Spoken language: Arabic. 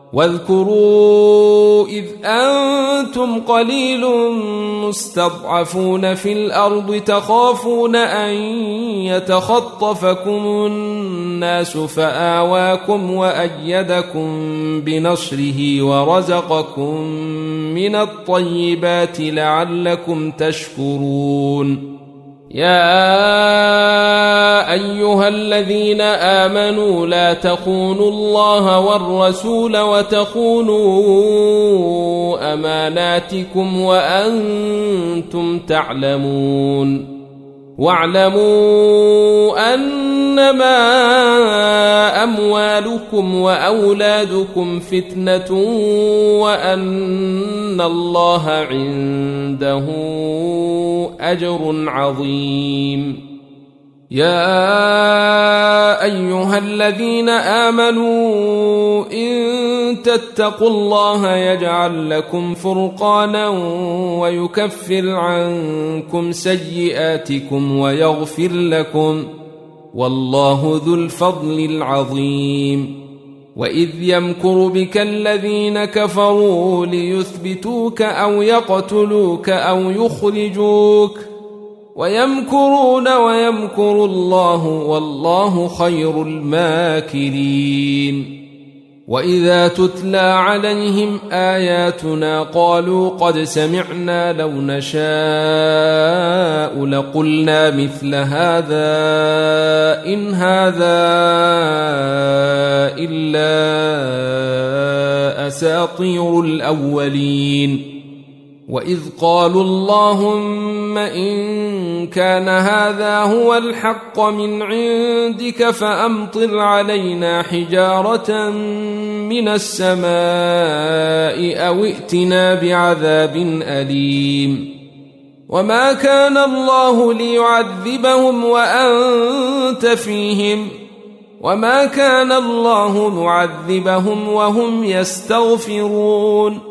واذكروا إذ أنتم قليل مستضعفون في الأرض تخافون أن يتخطفكم الناس فآواكم وأيدكم بنصره ورزقكم من الطيبات لعلكم تشكرون. يا أيها الذين آمنوا لا تخونوا الله والرسول وتخونوا أماناتكم وأنتم تعلمون. واعلموا أنما أموالكم وأولادكم فتنة وأن الله عنده أجر عظيم. يا أيها الذين آمنوا إن تتقوا الله يجعل لكم فرقانا ويكفر عنكم سيئاتكم ويغفر لكم والله ذو الفضل العظيم. وإذ يمكر بك الذين كفروا ليثبتوك أو يقتلوك أو يخرجوك ويمكرون ويمكر الله والله خير الماكرين. وإذا تتلى عليهم آياتنا قالوا قد سمعنا لو نشاء لقلنا مثل هذا إن هذا إلا أساطير الأولين. وإذ قالوا اللهم إن كان هذا هو الحق من عندك فأمطر علينا حجارة من السماء أو ائتنا بعذاب أليم. وما كان الله ليعذبهم وأنت فيهم وما كان الله معذبهم وهم يستغفرون.